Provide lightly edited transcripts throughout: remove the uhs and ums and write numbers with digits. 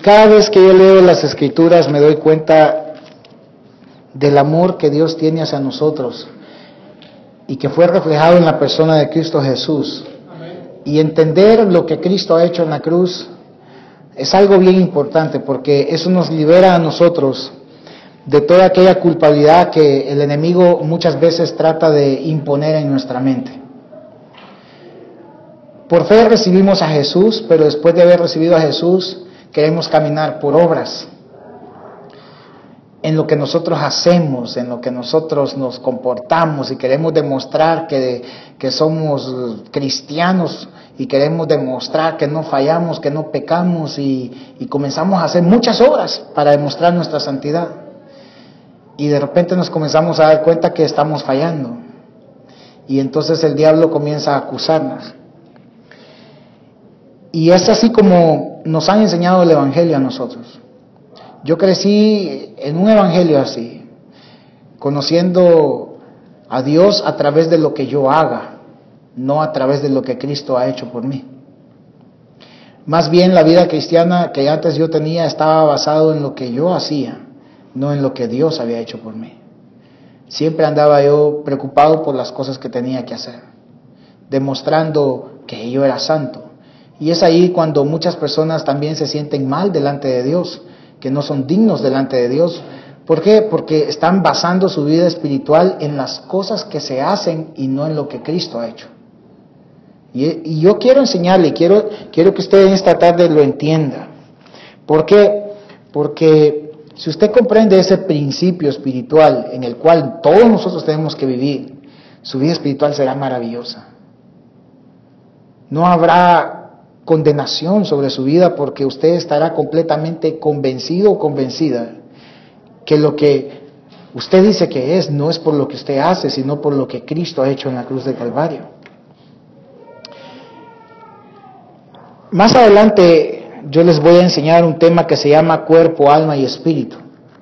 Cada vez que yo leo las Escrituras me doy cuenta del amor que Dios tiene hacia nosotros y que fue reflejado en la persona de Cristo Jesús. Y entender lo que Cristo ha hecho en la cruz es algo bien importante, porque eso nos libera a nosotros de toda aquella culpabilidad que el enemigo muchas veces trata de imponer en nuestra mente. Por fe recibimos a Jesús, pero después de haber recibido a Jesús, queremos caminar por obras, en lo que nosotros hacemos, en lo que nosotros nos comportamos, y queremos demostrar que somos cristianos, y queremos demostrar que no fallamos, que no pecamos, y comenzamos a hacer muchas obras para demostrar nuestra santidad. Y de repente nos comenzamos a dar cuenta que estamos fallando, y entonces el diablo comienza a acusarnos. Y es así como nos han enseñado el Evangelio a nosotros. Yo crecí en un Evangelio así, conociendo a Dios a través de lo que yo haga, no a través de lo que Cristo ha hecho por mí. Más bien la vida cristiana que antes yo tenía estaba basado en lo que yo hacía, no en lo que Dios había hecho por mí. Siempre andaba yo preocupado por las cosas que tenía que hacer, demostrando que yo era santo. Y es ahí cuando muchas personas también se sienten mal delante de Dios, que no son dignos delante de Dios. ¿Por qué? Porque están basando su vida espiritual en las cosas que se hacen y no en lo que Cristo ha hecho. Y yo quiero enseñarle, quiero que usted en esta tarde lo entienda. ¿Por qué? Porque si usted comprende ese principio espiritual en el cual todos nosotros tenemos que vivir, su vida espiritual será maravillosa. No habrá condenación sobre su vida, porque usted estará completamente convencido o convencida que lo que usted dice que es, no es por lo que usted hace, sino por lo que Cristo ha hecho en la cruz de Calvario. Más adelante yo les voy a enseñar un tema que se llama cuerpo, alma y espíritu.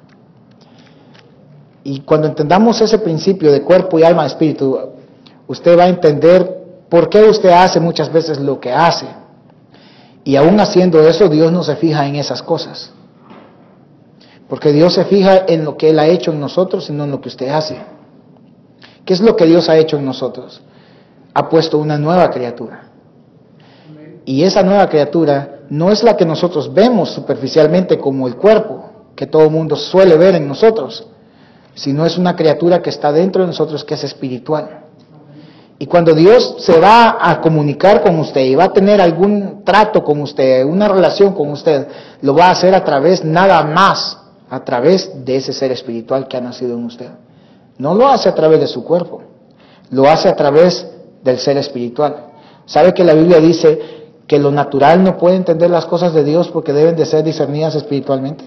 Y cuando entendamos ese principio de cuerpo y alma y espíritu, usted va a entender por qué usted hace muchas veces lo que hace. Y aún haciendo eso, Dios no se fija en esas cosas. Porque Dios se fija en lo que Él ha hecho en nosotros y no en lo que usted hace. ¿Qué es lo que Dios ha hecho en nosotros? Ha puesto una nueva criatura. Y esa nueva criatura no es la que nosotros vemos superficialmente como el cuerpo, que todo el mundo suele ver en nosotros, sino es una criatura que está dentro de nosotros, que es espiritual. Y cuando Dios se va a comunicar con usted y va a tener algún trato con usted, una relación con usted, lo va a hacer a través, nada más, a través de ese ser espiritual que ha nacido en usted. No lo hace a través de su cuerpo, lo hace a través del ser espiritual. ¿Sabe que la Biblia dice que lo natural no puede entender las cosas de Dios porque deben de ser discernidas espiritualmente?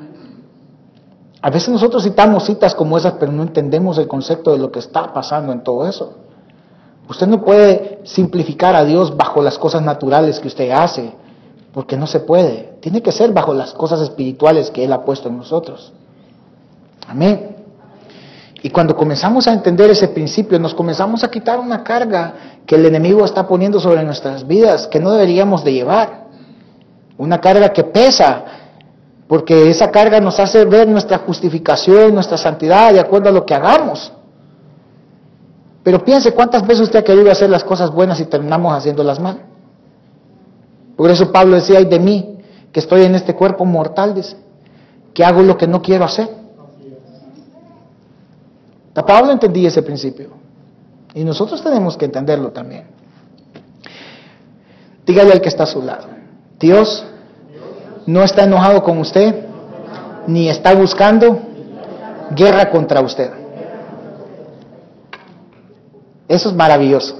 A veces nosotros citamos citas como esas, pero no entendemos el concepto de lo que está pasando en todo eso. Usted no puede simplificar a Dios bajo las cosas naturales que usted hace, porque no se puede. Tiene que ser bajo las cosas espirituales que Él ha puesto en nosotros. Amén. Y cuando comenzamos a entender ese principio, nos comenzamos a quitar una carga que el enemigo está poniendo sobre nuestras vidas, que no deberíamos de llevar. Una carga que pesa, porque esa carga nos hace ver nuestra justificación, nuestra santidad, de acuerdo a lo que hagamos. Pero piense cuántas veces usted ha querido hacer las cosas buenas y terminamos haciéndolas mal. Por eso Pablo decía: ay de mí, que estoy en este cuerpo mortal, dice, que hago lo que no quiero hacer. Pablo entendía ese principio. Y nosotros tenemos que entenderlo también. Dígale al que está a su lado: Dios no está enojado con usted, ni está buscando guerra contra usted. Eso es maravilloso.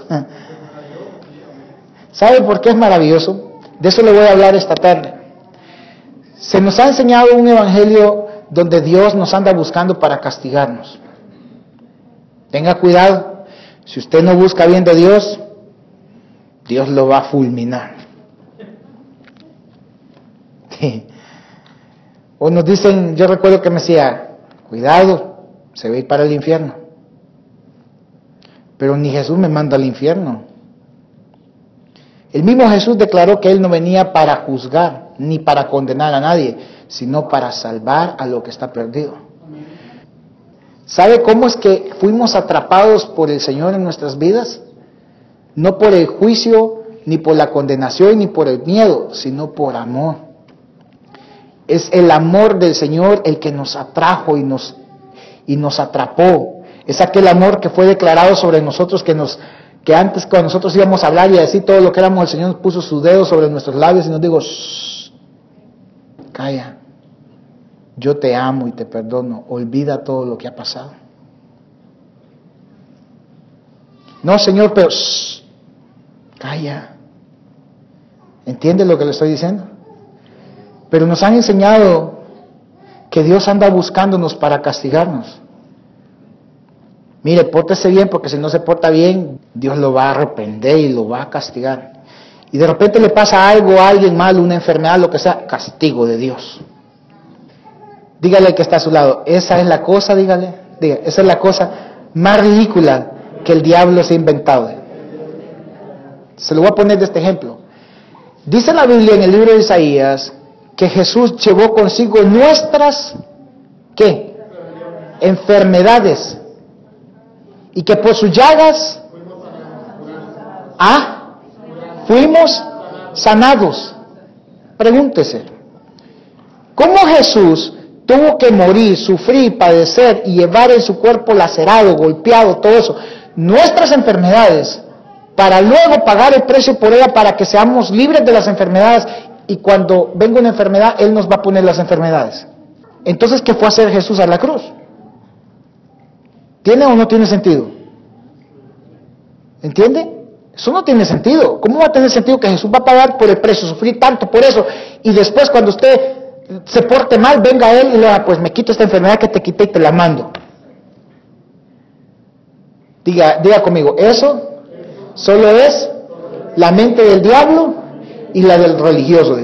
¿Sabe por qué es maravilloso? De eso le voy a hablar esta tarde. Se nos ha enseñado un evangelio donde Dios nos anda buscando para castigarnos. Tenga cuidado, si usted no busca bien de Dios, Dios lo va a fulminar. Sí. O nos dicen, yo recuerdo que me decía, cuidado, se va a ir para el infierno. Pero ni Jesús me manda al infierno. El mismo Jesús declaró que Él no venía para juzgar ni para condenar a nadie, sino para salvar a lo que está perdido. ¿Sabe cómo es que fuimos atrapados por el Señor en nuestras vidas? No por el juicio, ni por la condenación, ni por el miedo, sino por amor. Es el amor del Señor el que nos atrajo y nos atrapó. Es aquel amor que fue declarado sobre nosotros, que antes cuando nosotros íbamos a hablar y a decir todo lo que éramos, el Señor nos puso su dedo sobre nuestros labios y nos dijo, shh, calla, yo te amo y te perdono, olvida todo lo que ha pasado. No, Señor, pero shh, calla. ¿Entiende lo que le estoy diciendo? Pero nos han enseñado que Dios anda buscándonos para castigarnos. Mire, pórtese bien, porque si no se porta bien, Dios lo va a reprender y lo va a castigar. Y de repente le pasa algo a alguien malo, una enfermedad, lo que sea, castigo de Dios. Dígale al que está a su lado, esa es la cosa, diga, esa es la cosa más ridícula que el diablo se ha inventado. Se lo voy a poner de este ejemplo. Dice la Biblia en el libro de Isaías que Jesús llevó consigo nuestras, ¿qué? Enfermedades. Y que por sus llagas, fuimos sanados. Pregúntese, ¿cómo Jesús tuvo que morir, sufrir, padecer y llevar en su cuerpo lacerado, golpeado, todo eso, nuestras enfermedades, para luego pagar el precio por ella para que seamos libres de las enfermedades, y cuando venga una enfermedad, Él nos va a poner las enfermedades? Entonces, ¿qué fue a hacer Jesús a la cruz? ¿Tiene o no tiene sentido? ¿Entiende? Eso no tiene sentido. ¿Cómo va a tener sentido que Jesús va a pagar por el precio, sufrir tanto por eso, y después cuando usted se porte mal, venga Él y le diga, pues me quito esta enfermedad que te quité y te la mando? Diga conmigo, eso solo es la mente del diablo y la del religioso.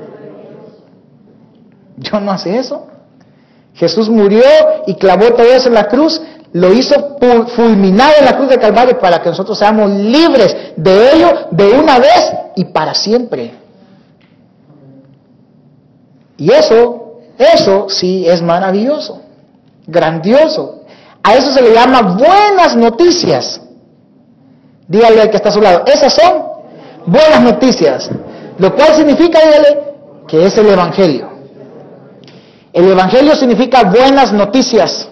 Yo no hace eso. Jesús murió y clavó todo eso en la cruz, lo hizo fulminado en la cruz del Calvario para que nosotros seamos libres de ello de una vez y para siempre. Y eso sí es maravilloso, grandioso. A eso se le llama buenas noticias. Dígale al que está a su lado, esas son buenas noticias. Lo cual significa, dígale, que es el Evangelio. El Evangelio significa buenas noticias.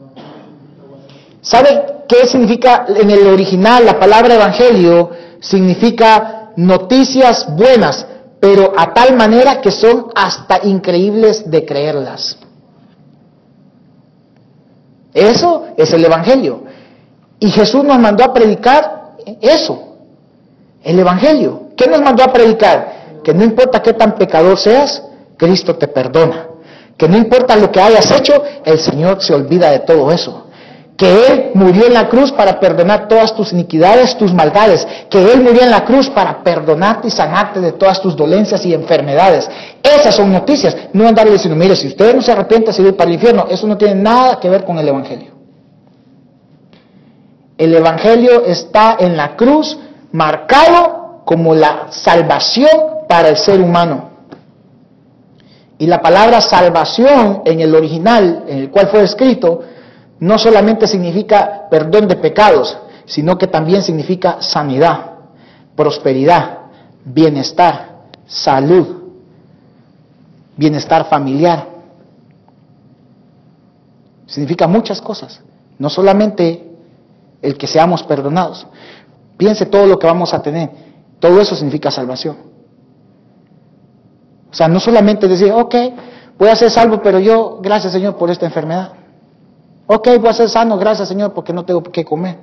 ¿Sabe qué significa en el original? La palabra Evangelio significa noticias buenas, pero a tal manera que son hasta increíbles de creerlas. Eso es el Evangelio. Y Jesús nos mandó a predicar eso, el Evangelio. ¿Qué nos mandó a predicar? Que no importa qué tan pecador seas, Cristo te perdona. Que no importa lo que hayas hecho, el Señor se olvida de todo eso. Que Él murió en la cruz para perdonar todas tus iniquidades, tus maldades. Que Él murió en la cruz para perdonarte y sanarte de todas tus dolencias y enfermedades. Esas son noticias. No andarle diciendo, mire, si usted no se arrepiente, se va a ir para el infierno. Eso no tiene nada que ver con el Evangelio. El Evangelio está en la cruz, marcado como la salvación para el ser humano. Y la palabra salvación en el original, en el cual fue escrito, no solamente significa perdón de pecados, sino que también significa sanidad, prosperidad, bienestar, salud, bienestar familiar. Significa muchas cosas, no solamente el que seamos perdonados. Piense todo lo que vamos a tener, todo eso significa salvación. O sea, no solamente decir, ok, voy a ser salvo, pero yo, gracias Señor por esta enfermedad. Ok, voy a ser sano, gracias Señor, porque no tengo qué comer.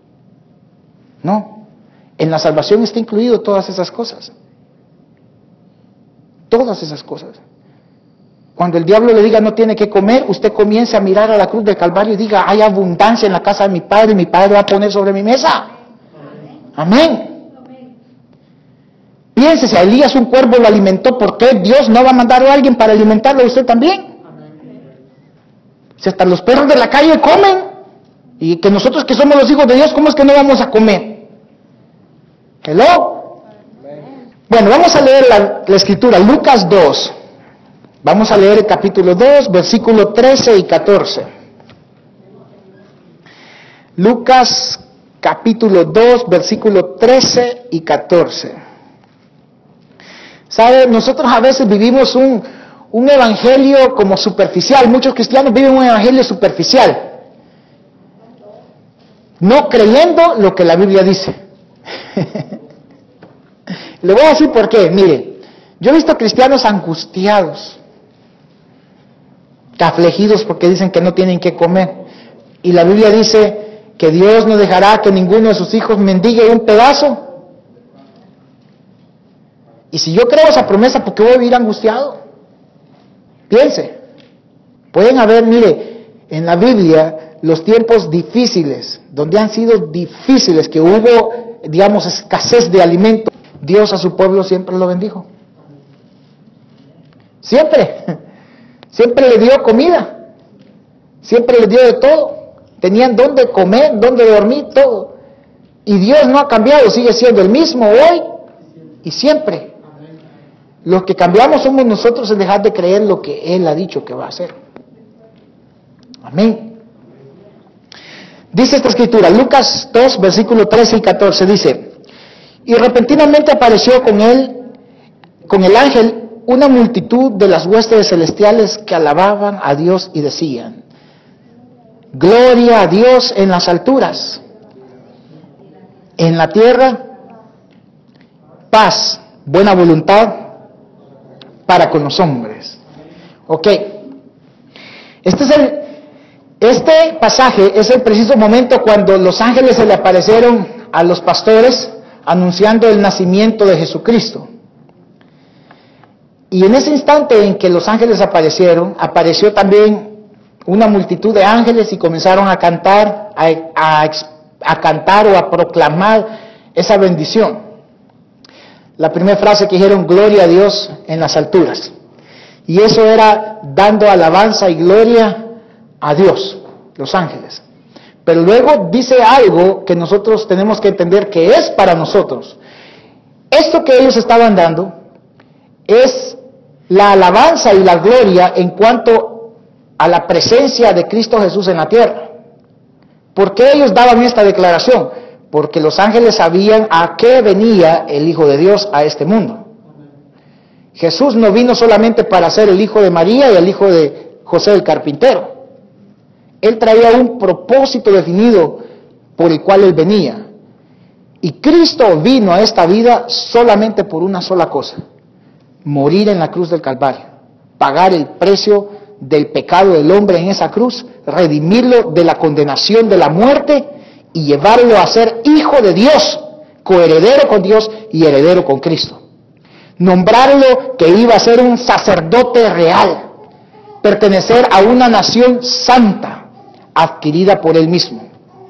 No, en la salvación está incluido todas esas cosas. Todas esas cosas. Cuando el diablo le diga no tiene que comer, usted comience a mirar a la cruz del Calvario y diga, hay abundancia en la casa de mi Padre y mi Padre va a poner sobre mi mesa. Amén. Piense, si a Elías un cuervo lo alimentó, ¿por qué Dios no va a mandar a alguien para alimentarlo a usted también? Si hasta los perros de la calle comen, y que nosotros que somos los hijos de Dios, ¿cómo es que no vamos a comer? Hello. Bueno, vamos a leer la escritura, Lucas 2. Vamos a leer el capítulo 2, versículo 13 y 14. Lucas capítulo 2, versículo 13 y 14. ¿Sabe? Nosotros a veces vivimos un evangelio como superficial. Muchos cristianos viven un evangelio superficial, no creyendo lo que la Biblia dice. Le voy a decir por qué. Mire, yo he visto cristianos angustiados, afligidos porque dicen que no tienen que comer. Y la Biblia dice que Dios no dejará que ninguno de sus hijos mendigue un pedazo. Y si yo creo esa promesa, ¿por qué voy a vivir angustiado? Piense. Pueden haber, mire, en la Biblia, los tiempos difíciles, donde han sido difíciles, que hubo, digamos, escasez de alimento, Dios a su pueblo siempre lo bendijo. Siempre. Siempre le dio comida. Siempre le dio de todo. Tenían dónde comer, dónde dormir, todo. Y Dios no ha cambiado, sigue siendo el mismo hoy y siempre. Los que cambiamos somos nosotros en dejar de creer lo que Él ha dicho que va a hacer. Amén. Dice esta escritura, Lucas 2, versículo 13 y 14, dice: y repentinamente apareció con el ángel, una multitud de las huestes celestiales que alababan a Dios y decían: gloria a Dios en las alturas, en la tierra, paz, buena voluntad para con los hombres. Ok. Este pasaje es el preciso momento cuando los ángeles se le aparecieron a los pastores anunciando el nacimiento de Jesucristo. Y en ese instante en que los ángeles aparecieron, apareció también una multitud de ángeles y comenzaron a cantar, a cantar o a proclamar esa bendición. La primera frase que dijeron: gloria a Dios en las alturas. Y eso era dando alabanza y gloria a Dios, los ángeles. Pero luego dice algo que nosotros tenemos que entender que es para nosotros. Esto que ellos estaban dando es la alabanza y la gloria en cuanto a la presencia de Cristo Jesús en la tierra. ¿Por qué ellos daban esta declaración? Porque los ángeles sabían a qué venía el Hijo de Dios a este mundo. Jesús no vino solamente para ser el hijo de María y el hijo de José el carpintero. Él traía un propósito definido por el cual Él venía. Y Cristo vino a esta vida solamente por una sola cosa: morir en la cruz del Calvario, pagar el precio del pecado del hombre en esa cruz, redimirlo de la condenación de la muerte y llevarlo a ser hijo de Dios, coheredero con Dios y heredero con Cristo. Nombrarlo que iba a ser un sacerdote real, pertenecer a una nación santa, adquirida por Él mismo.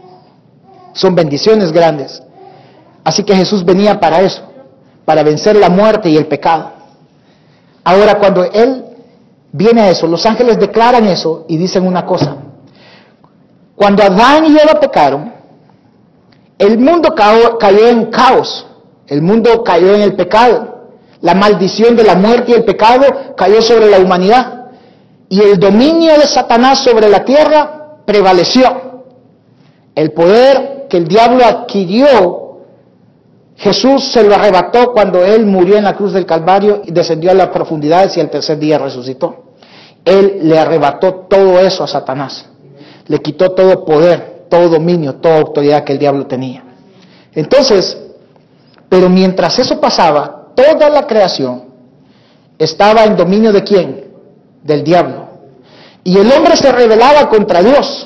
Son bendiciones grandes. Así que Jesús venía para eso, para vencer la muerte y el pecado. Ahora, cuando Él viene a eso, los ángeles declaran eso y dicen una cosa: cuando Adán y Eva pecaron, el mundo cayó en caos, el mundo cayó en el pecado, la maldición de la muerte y el pecado cayó sobre la humanidad, y el dominio de Satanás sobre la tierra prevaleció. El poder que el diablo adquirió, Jesús se lo arrebató cuando Él murió en la cruz del Calvario y descendió a las profundidades y al tercer día resucitó. Él le arrebató todo eso a Satanás. Le quitó todo poder, todo dominio, toda autoridad que el diablo tenía. Entonces, pero mientras eso pasaba, toda la creación estaba en dominio ¿de quién? Del diablo. Y el hombre se rebelaba contra Dios.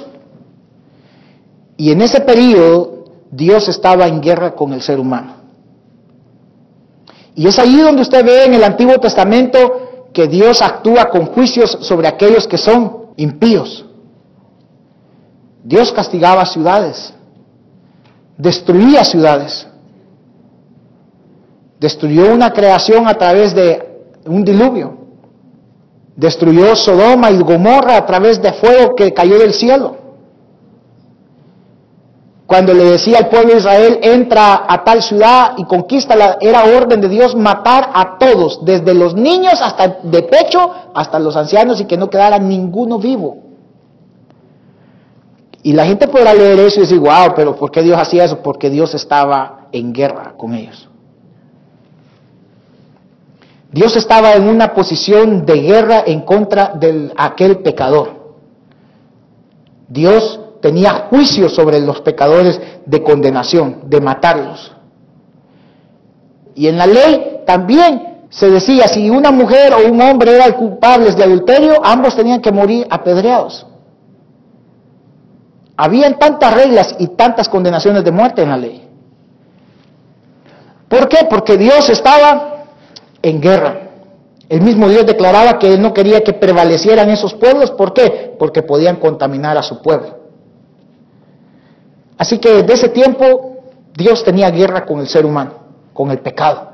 Y en ese periodo, Dios estaba en guerra con el ser humano. Y es allí donde usted ve en el Antiguo Testamento que Dios actúa con juicios sobre aquellos que son impíos. Dios castigaba ciudades, destruía ciudades, destruyó una creación a través de un diluvio, destruyó Sodoma y Gomorra a través de fuego que cayó del cielo. cuando le decía al pueblo de Israel, entra a tal ciudad y conquístala, era orden de Dios matar a todos, desde los niños hasta de pecho, hasta los ancianos, y que no quedara ninguno vivo. Y la gente podrá leer eso y decir, wow, pero ¿por qué Dios hacía eso? Porque Dios estaba en guerra con ellos. Dios estaba en una posición de guerra en contra de aquel pecador. Dios tenía juicio sobre los pecadores de condenación, de matarlos. Y en la ley también se decía, si una mujer o un hombre eran culpables de adulterio, ambos tenían que morir apedreados. Habían tantas reglas y tantas condenaciones de muerte en la ley. ¿Por qué? Porque Dios estaba en guerra. El mismo Dios declaraba que Él no quería que prevalecieran esos pueblos. ¿Por qué? Porque podían contaminar a su pueblo. Así que desde ese tiempo Dios tenía guerra con el ser humano, con el pecado.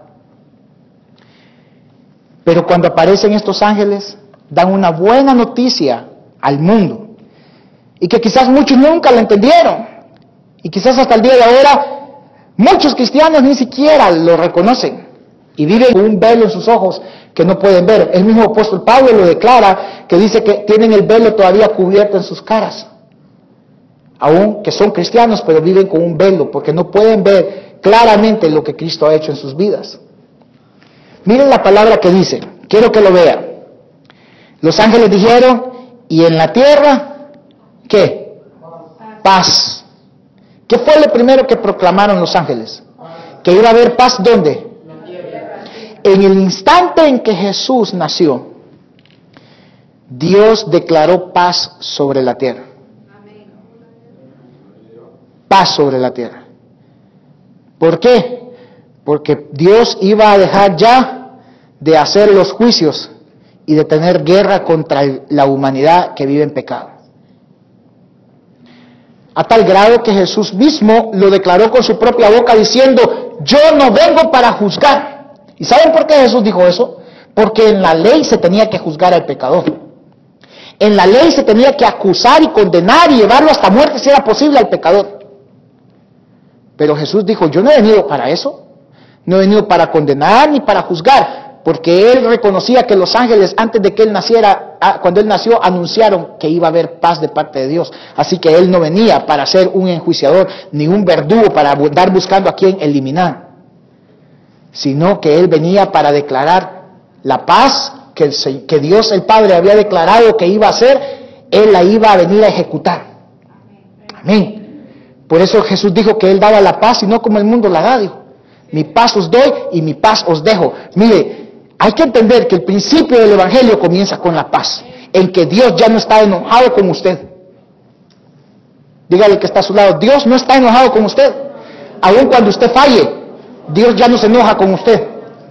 Pero cuando aparecen estos ángeles, dan una buena noticia al mundo. Y que quizás muchos nunca la entendieron. Y quizás hasta el día de ahora muchos cristianos ni siquiera lo reconocen. Y viven con un velo en sus ojos que no pueden ver. El mismo apóstol Pablo lo declara, que dice que tienen el velo todavía cubierto en sus caras. Aún que son cristianos, pero viven con un velo, porque no pueden ver claramente lo que Cristo ha hecho en sus vidas. Miren la palabra que dice, quiero que lo vean. Los ángeles dijeron, y en la tierra, ¿qué? Paz. ¿Qué fue lo primero que proclamaron los ángeles? Que iba a haber paz, ¿dónde? En el instante en que Jesús nació, Dios declaró paz sobre la tierra. Paz sobre la tierra. ¿Por qué? Porque Dios iba a dejar ya de hacer los juicios y de tener guerra contra la humanidad que vive en pecado. A tal grado que Jesús mismo lo declaró con su propia boca diciendo, yo no vengo para juzgar. ¿Y saben por qué Jesús dijo eso? Porque en la ley se tenía que juzgar al pecador. En la ley se tenía que acusar y condenar y llevarlo hasta muerte si era posible al pecador. Pero Jesús dijo, yo no he venido para eso. No he venido para condenar ni para juzgar. Porque Él reconocía que los ángeles, antes de que Él naciera, cuando Él nació, anunciaron que iba a haber paz de parte de Dios. Así que Él no venía para ser un enjuiciador, ni un verdugo para andar buscando a quien eliminar. Sino que Él venía para declarar la paz que Dios el Padre había declarado que iba a hacer, Él la iba a venir a ejecutar. Amén. Por eso Jesús dijo que Él daba la paz y no como el mundo la da, dijo. Mi paz os doy y mi paz os dejo. Mire, hay que entender que el principio del Evangelio comienza con la paz, en que Dios ya no está enojado con usted. Dígale que está a su lado, Dios no está enojado con usted. Aun cuando usted falle, Dios ya no se enoja con usted.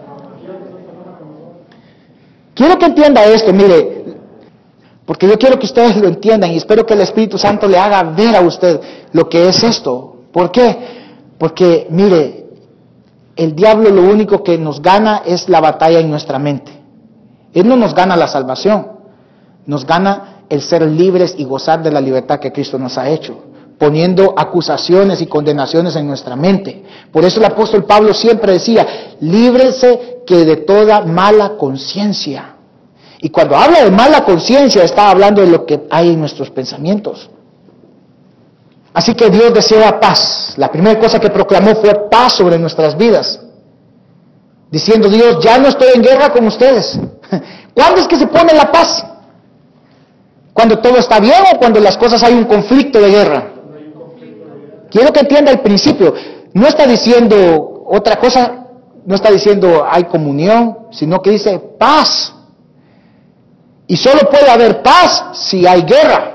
Quiero que entienda esto, mire, porque yo quiero que ustedes lo entiendan y espero que el Espíritu Santo le haga ver a usted lo que es esto. ¿Por qué? Porque, mire, el diablo lo único que nos gana es la batalla en nuestra mente. Él no nos gana la salvación, nos gana el ser libres y gozar de la libertad que Cristo nos ha hecho, poniendo acusaciones y condenaciones en nuestra mente. Por eso el apóstol Pablo siempre decía, líbrense que de toda mala conciencia. Y cuando habla de mala conciencia, está hablando de lo que hay en nuestros pensamientos. Así que Dios desea paz. La primera cosa que proclamó fue paz sobre nuestras vidas. Diciendo Dios, ya no estoy en guerra con ustedes. ¿Cuándo es que se pone la paz? ¿Cuando todo está bien o cuando las cosas hay un conflicto de guerra? Quiero que entienda el principio. No está diciendo otra cosa, no está diciendo hay comunión, sino que dice paz. Y solo puede haber paz si hay guerra.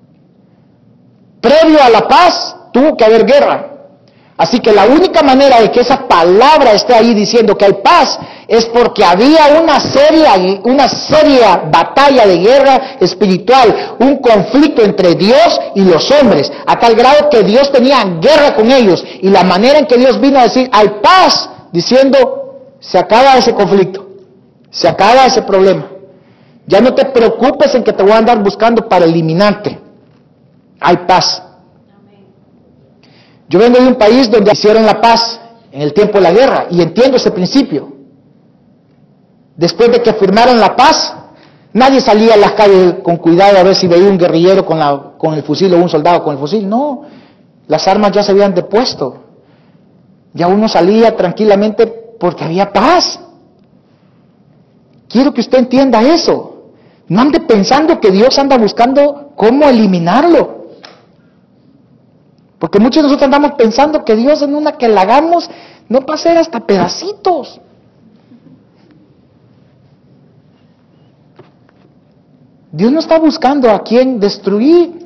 Previo a la paz tuvo que haber guerra. Así que la única manera de que esa palabra esté ahí diciendo que hay paz es porque había una seria batalla de guerra espiritual, un conflicto entre Dios y los hombres, a tal grado que Dios tenía guerra con ellos. Y la manera en que Dios vino a decir hay paz, diciendo se acaba ese conflicto, se acaba ese problema. Ya no te preocupes en que te voy a andar buscando para eliminarte. Hay paz. Yo vengo de un país donde hicieron la paz en el tiempo de la guerra y entiendo ese principio. Después de que firmaron la paz, nadie salía a las calles con cuidado a ver si veía un guerrillero con el fusil o un soldado con el fusil. No, las armas ya se habían depuesto. Ya uno salía tranquilamente porque había paz. Quiero que usted entienda eso. No ande pensando que Dios anda buscando cómo eliminarlo. Porque muchos de nosotros andamos pensando que Dios en una que la hagamos no va a ser hasta pedacitos. Dios no está buscando a quién destruir.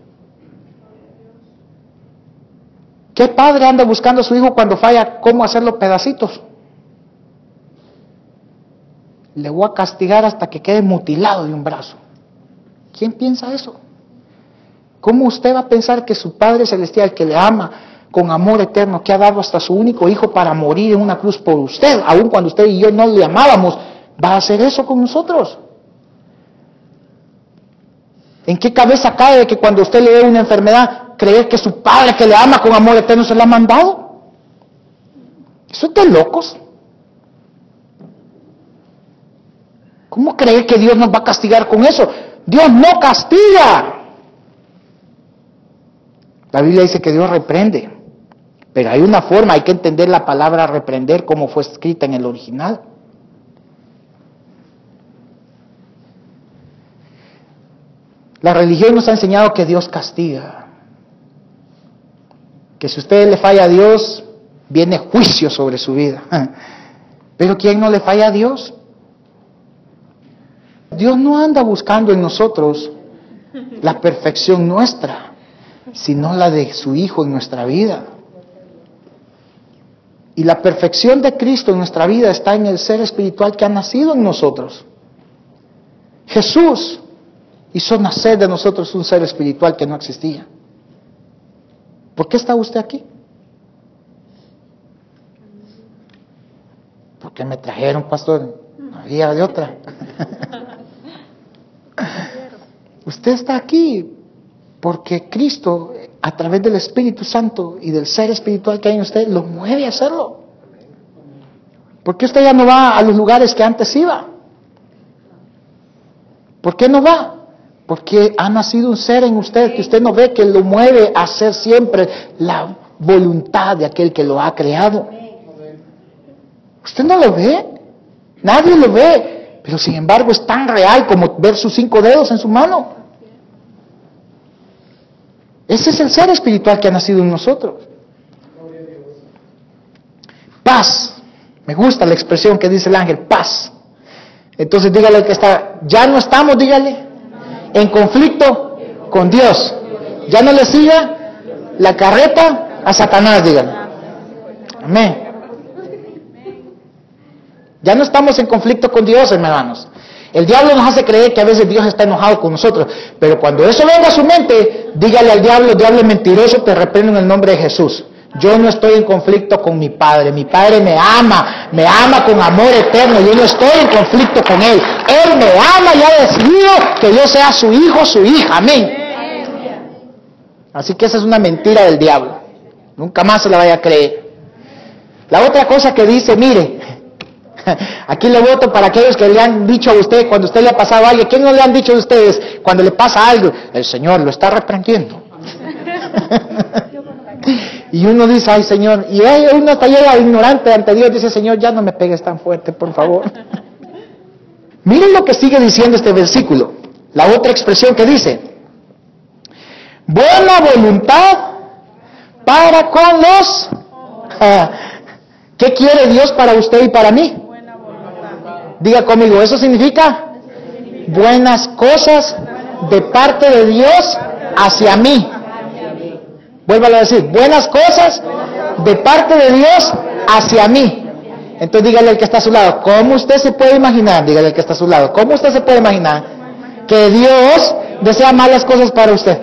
¿Qué padre anda buscando a su hijo cuando falla cómo hacerlo pedacitos? Le voy a castigar hasta que quede mutilado de un brazo. ¿Quién piensa eso? ¿Cómo usted va a pensar que su Padre Celestial, que le ama con amor eterno, que ha dado hasta su único hijo para morir en una cruz por usted, aun cuando usted y yo no le amábamos, va a hacer eso con nosotros? ¿En qué cabeza cae de que cuando usted le dé una enfermedad, creer que su Padre que le ama con amor eterno se la ha mandado? Eso es de locos. ¿Cómo creer que Dios nos va a castigar con eso? Dios no castiga. La Biblia dice que Dios reprende, pero hay una forma, hay que entender la palabra reprender como fue escrita en el original. La religión nos ha enseñado que Dios castiga, que si usted le falla a Dios, viene juicio sobre su vida. Pero ¿quién no le falla a Dios? Dios no anda buscando en nosotros la perfección nuestra, sino la de su Hijo en nuestra vida. Y la perfección de Cristo en nuestra vida está en el ser espiritual que ha nacido en nosotros. Jesús hizo nacer de nosotros un ser espiritual que no existía. ¿Por qué está usted aquí? Porque me trajeron, pastor, no había de otra. Usted está aquí porque Cristo, a través del Espíritu Santo y del ser espiritual que hay en usted, lo mueve a hacerlo. ¿Por qué usted ya no va a los lugares que antes iba? ¿Por qué no va? Porque ha nacido un ser en usted que usted no ve, que lo mueve a hacer siempre la voluntad de aquel que lo ha creado. ¿Usted no lo ve? Nadie lo ve, pero sin embargo es tan real como ver sus 5 dedos en su mano. Ese es el ser espiritual que ha nacido en nosotros. Paz. Me gusta la expresión que dice el ángel, paz. Entonces dígale al que está, ya no estamos, dígale, en conflicto con Dios. Ya no le siga la carreta a Satanás, dígale. Amén. Ya no estamos en conflicto con Dios, hermanos. El diablo nos hace creer que a veces Dios está enojado con nosotros, pero cuando eso venga a su mente, dígale al diablo es mentiroso, te reprendo en el nombre de Jesús. Yo no estoy en conflicto con mi Padre me ama con amor eterno, yo no estoy en conflicto con Él. Él me ama y ha decidido que yo sea su hijo, su hija, amén. Así que esa es una mentira del diablo, nunca más se la vaya a creer. La otra cosa que dice, mire, aquí le voto para aquellos que le han dicho a usted, cuando usted le ha pasado algo, ¿quién no le han dicho a ustedes cuando le pasa algo? El Señor lo está reprendiendo. Y uno dice, ay Señor, y uno está llega ignorante ante Dios, dice, Señor, ya no me pegues tan fuerte, por favor. Miren lo que sigue diciendo este versículo, la otra expresión que dice, buena voluntad para con los... ¿Qué quiere Dios para usted y para mí? Diga conmigo, eso significa buenas cosas de parte de Dios hacia mí. Vuélvalo a decir, buenas cosas de parte de Dios hacia mí. Entonces dígale al que está a su lado, ¿cómo usted se puede imaginar? Dígale al que está a su lado, ¿cómo usted se puede imaginar que Dios desea malas cosas para usted?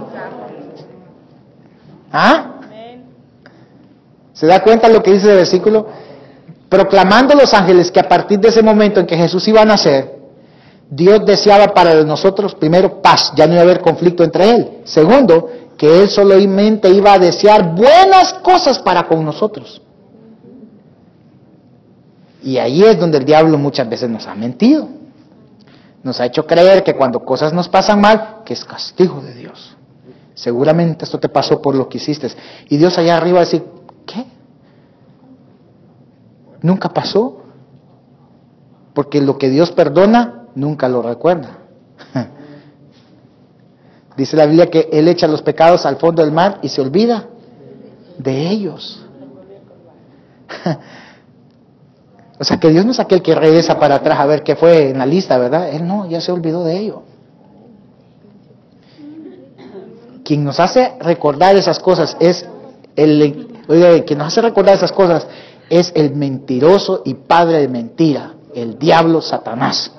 ¿Ah? ¿Se da cuenta lo que dice el versículo? Proclamando los ángeles que a partir de ese momento en que Jesús iba a nacer, Dios deseaba para nosotros, primero, paz, ya no iba a haber conflicto entre Él. Segundo, que Él solamente iba a desear buenas cosas para con nosotros. Y ahí es donde el diablo muchas veces nos ha mentido. Nos ha hecho creer que cuando cosas nos pasan mal, que es castigo de Dios. Seguramente esto te pasó por lo que hiciste. Y Dios allá arriba va a decir, ¿qué? ¿Nunca pasó? Porque lo que Dios perdona, nunca lo recuerda. Dice la Biblia que Él echa los pecados al fondo del mar y se olvida de ellos. O sea, que Dios no es aquel que regresa para atrás a ver qué fue en la lista, ¿verdad? Él no, ya se olvidó de ello. Quien nos hace recordar esas cosas es quien nos hace recordar esas cosas es el mentiroso y padre de mentira, el diablo Satanás.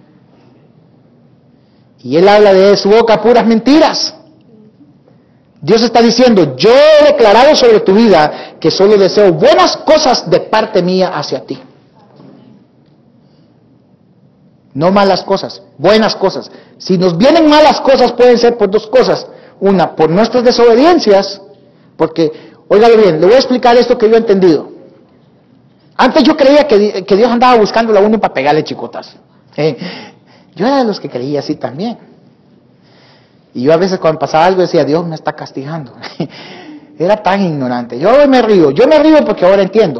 Y él habla de su boca puras mentiras. Dios está diciendo, yo he declarado sobre tu vida que solo deseo buenas cosas de parte mía hacia ti. No malas cosas, buenas cosas. Si nos vienen malas cosas pueden ser por dos cosas. Una, por nuestras desobediencias, porque, óigalo bien, le voy a explicar esto que yo he entendido. Antes yo creía que Dios andaba buscándole a uno para pegarle chicotas. Yo era de los que creía así también. Y yo a veces cuando pasaba algo decía, Dios me está castigando. Era tan ignorante. Yo me río porque ahora entiendo.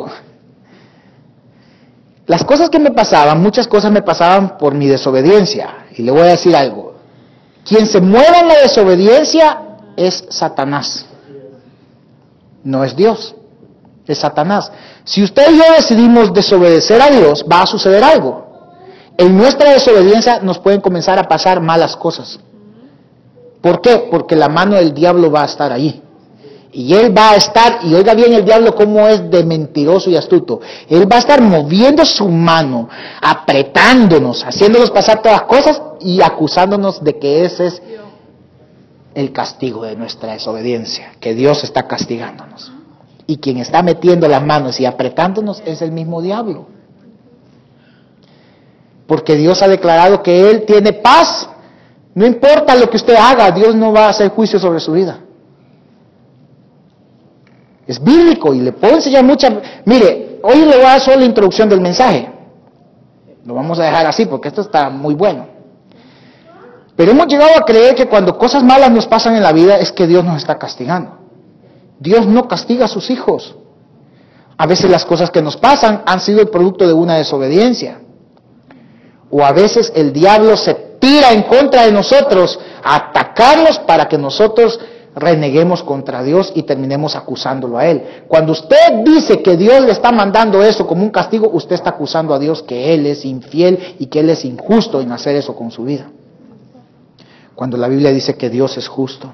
Las cosas que me pasaban, muchas cosas me pasaban por mi desobediencia. Y le voy a decir algo. Quien se mueve en la desobediencia es Satanás. No es Dios, es Satanás. Si usted y yo decidimos desobedecer a Dios, va a suceder algo. En nuestra desobediencia nos pueden comenzar a pasar malas cosas. ¿Por qué? Porque la mano del diablo va a estar ahí. Y él va a estar, y oiga bien el diablo cómo es de mentiroso y astuto. Él va a estar moviendo su mano, apretándonos, haciéndonos pasar todas las cosas y acusándonos de que ese es el castigo de nuestra desobediencia, que Dios está castigándonos. Y quien está metiendo las manos y apretándonos es el mismo diablo. Porque Dios ha declarado que Él tiene paz. No importa lo que usted haga, Dios no va a hacer juicio sobre su vida. Es bíblico y le puedo enseñar muchas. Mire, hoy le voy a dar solo la introducción del mensaje. Lo vamos a dejar así porque esto está muy bueno. Pero hemos llegado a creer que cuando cosas malas nos pasan en la vida es que Dios nos está castigando. Dios no castiga a sus hijos. A veces las cosas que nos pasan han sido el producto de una desobediencia. O a veces el diablo se tira en contra de nosotros a atacarnos para que nosotros reneguemos contra Dios y terminemos acusándolo a Él. Cuando usted dice que Dios le está mandando eso como un castigo, usted está acusando a Dios que Él es infiel y que Él es injusto en hacer eso con su vida. Cuando la Biblia dice que Dios es justo.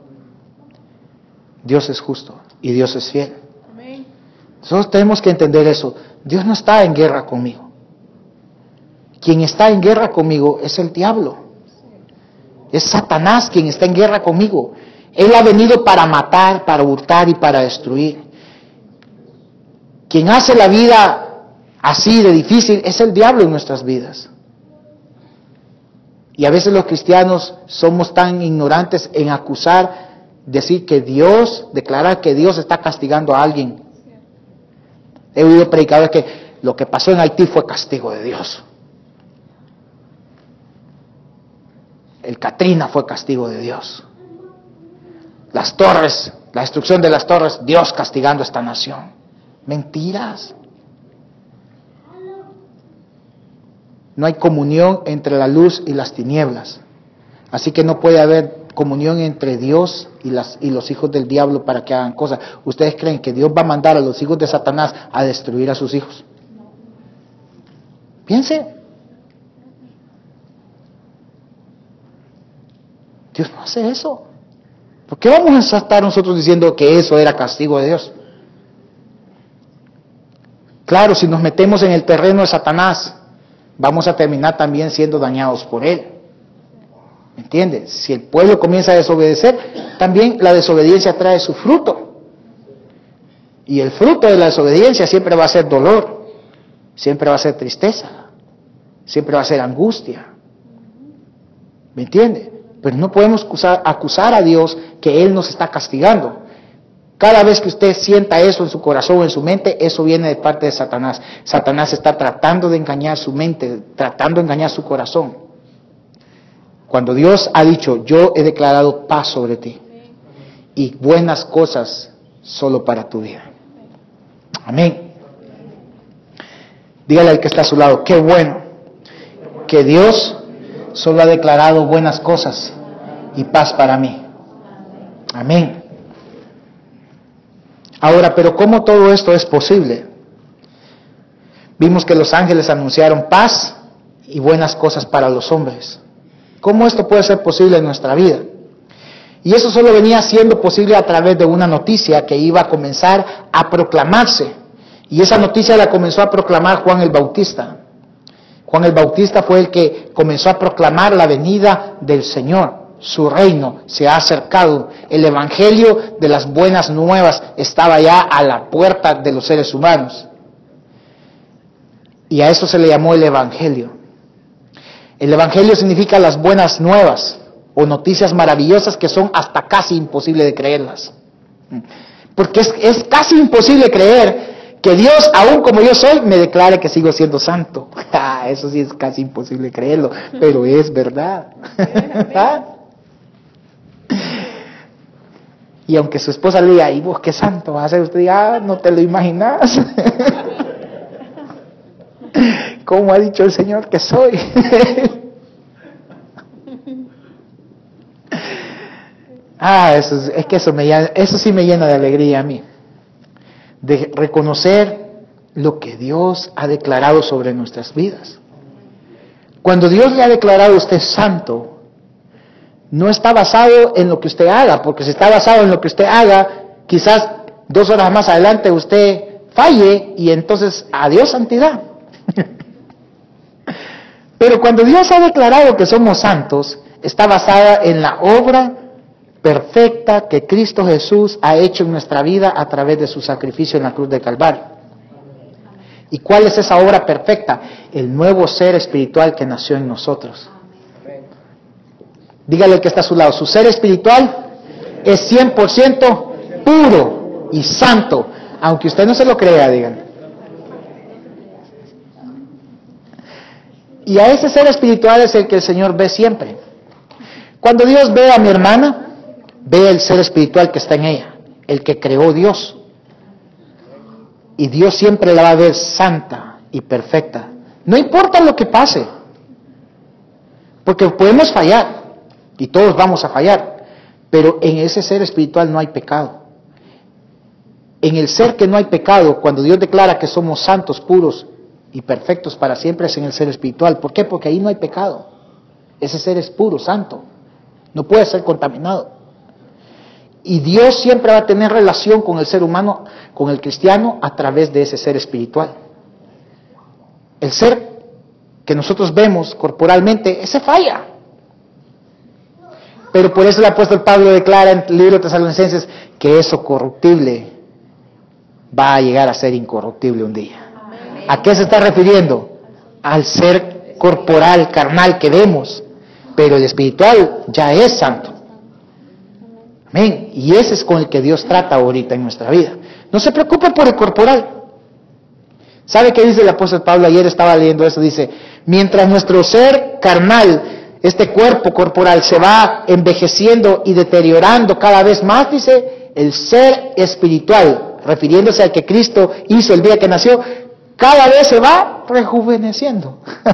Dios es justo y Dios es fiel. Nosotros tenemos que entender eso. Dios no está en guerra conmigo. Quien está en guerra conmigo es el diablo. Es Satanás quien está en guerra conmigo. Él ha venido para matar, para hurtar y para destruir. Quien hace la vida así de difícil es el diablo en nuestras vidas. Y a veces los cristianos somos tan ignorantes en acusar, decir que Dios, declarar que Dios está castigando a alguien. He oído predicadores que lo que pasó en Haití fue castigo de Dios. El Katrina fue castigo de Dios. Las torres, la destrucción de las torres, Dios castigando a esta nación. Mentiras. No hay comunión entre la luz y las tinieblas. Así que no puede haber comunión entre Dios y los hijos del diablo para que hagan cosas. ¿Ustedes creen que Dios va a mandar a los hijos de Satanás a destruir a sus hijos? Piense. Dios no hace eso. ¿Por qué vamos a estar nosotros diciendo que eso era castigo de Dios? Claro, si nos metemos en el terreno de Satanás, vamos a terminar también siendo dañados por él. ¿Me entiendes? Si el pueblo comienza a desobedecer, también la desobediencia trae su fruto. Y el fruto de la desobediencia siempre va a ser dolor, siempre va a ser tristeza, siempre va a ser angustia. ¿Me entiendes? Pero no podemos acusar a Dios que Él nos está castigando. Cada vez que usted sienta eso en su corazón o en su mente, eso viene de parte de Satanás. Satanás está tratando de engañar su mente, tratando de engañar su corazón. Cuando Dios ha dicho, yo he declarado paz sobre ti y buenas cosas solo para tu vida. Amén. Dígale al que está a su lado, qué bueno que Dios solo ha declarado buenas cosas y paz para mí. Amén. Ahora, pero ¿cómo todo esto es posible? Vimos que los ángeles anunciaron paz y buenas cosas para los hombres. ¿Cómo esto puede ser posible en nuestra vida? Y eso solo venía siendo posible a través de una noticia que iba a comenzar a proclamarse. Y esa noticia la comenzó a proclamar Juan el Bautista. Juan el Bautista fue el que comenzó a proclamar la venida del Señor. Su reino se ha acercado. El evangelio de las buenas nuevas estaba ya a la puerta de los seres humanos. Y a eso se le llamó el evangelio. El evangelio significa las buenas nuevas o noticias maravillosas que son hasta casi imposible de creerlas. Porque es casi imposible creer que Dios, aún como yo soy, me declare que sigo siendo santo. Eso sí es casi imposible creerlo, pero es verdad. Y aunque su esposa le diga, ¿y vos qué santo vas a ser? Usted diga, no te lo imaginas. ¿Cómo ha dicho el Señor que soy? Eso sí me llena de alegría a mí. De reconocer lo que Dios ha declarado sobre nuestras vidas. Cuando Dios le ha declarado a usted santo, no está basado en lo que usted haga, porque si está basado en lo que usted haga, quizás 2 horas más adelante usted falle y entonces adiós santidad. Pero cuando Dios ha declarado que somos santos, está basada en la obra perfecta que Cristo Jesús ha hecho en nuestra vida a través de su sacrificio en la cruz de Calvario. ¿Y cuál es esa obra perfecta? El nuevo ser espiritual que nació en nosotros. Dígale al que está a su lado, su ser espiritual es 100% puro y santo, aunque usted no se lo crea, digan. Y a ese ser espiritual es el que el Señor ve siempre. Cuando Dios ve a mi hermana, ve el ser espiritual que está en ella, el que creó Dios. Y Dios siempre la va a ver santa y perfecta. No importa lo que pase, porque podemos fallar. Y todos vamos a fallar, pero en ese ser espiritual no hay pecado. En el ser que no hay pecado, cuando Dios declara que somos santos, puros y perfectos para siempre, es en el ser espiritual. ¿Por qué? Porque ahí no hay pecado. Ese ser es puro, santo. No puede ser contaminado. Y Dios siempre va a tener relación con el ser humano, con el cristiano, a través de ese ser espiritual. El ser que nosotros vemos corporalmente, ese falla. Pero por eso el apóstol Pablo declara en el libro de Tesalonicenses que eso corruptible va a llegar a ser incorruptible un día. ¿A qué se está refiriendo? Al ser corporal, carnal que vemos, pero el espiritual ya es santo. Amén. Y ese es con el que Dios trata ahorita en nuestra vida. No se preocupe por el corporal. ¿Sabe qué dice el apóstol Pablo? Ayer estaba leyendo eso, dice, mientras nuestro ser carnal, este cuerpo corporal se va envejeciendo y deteriorando cada vez más, dice, el ser espiritual, refiriéndose al que Cristo hizo el día que nació, cada vez se va rejuveneciendo.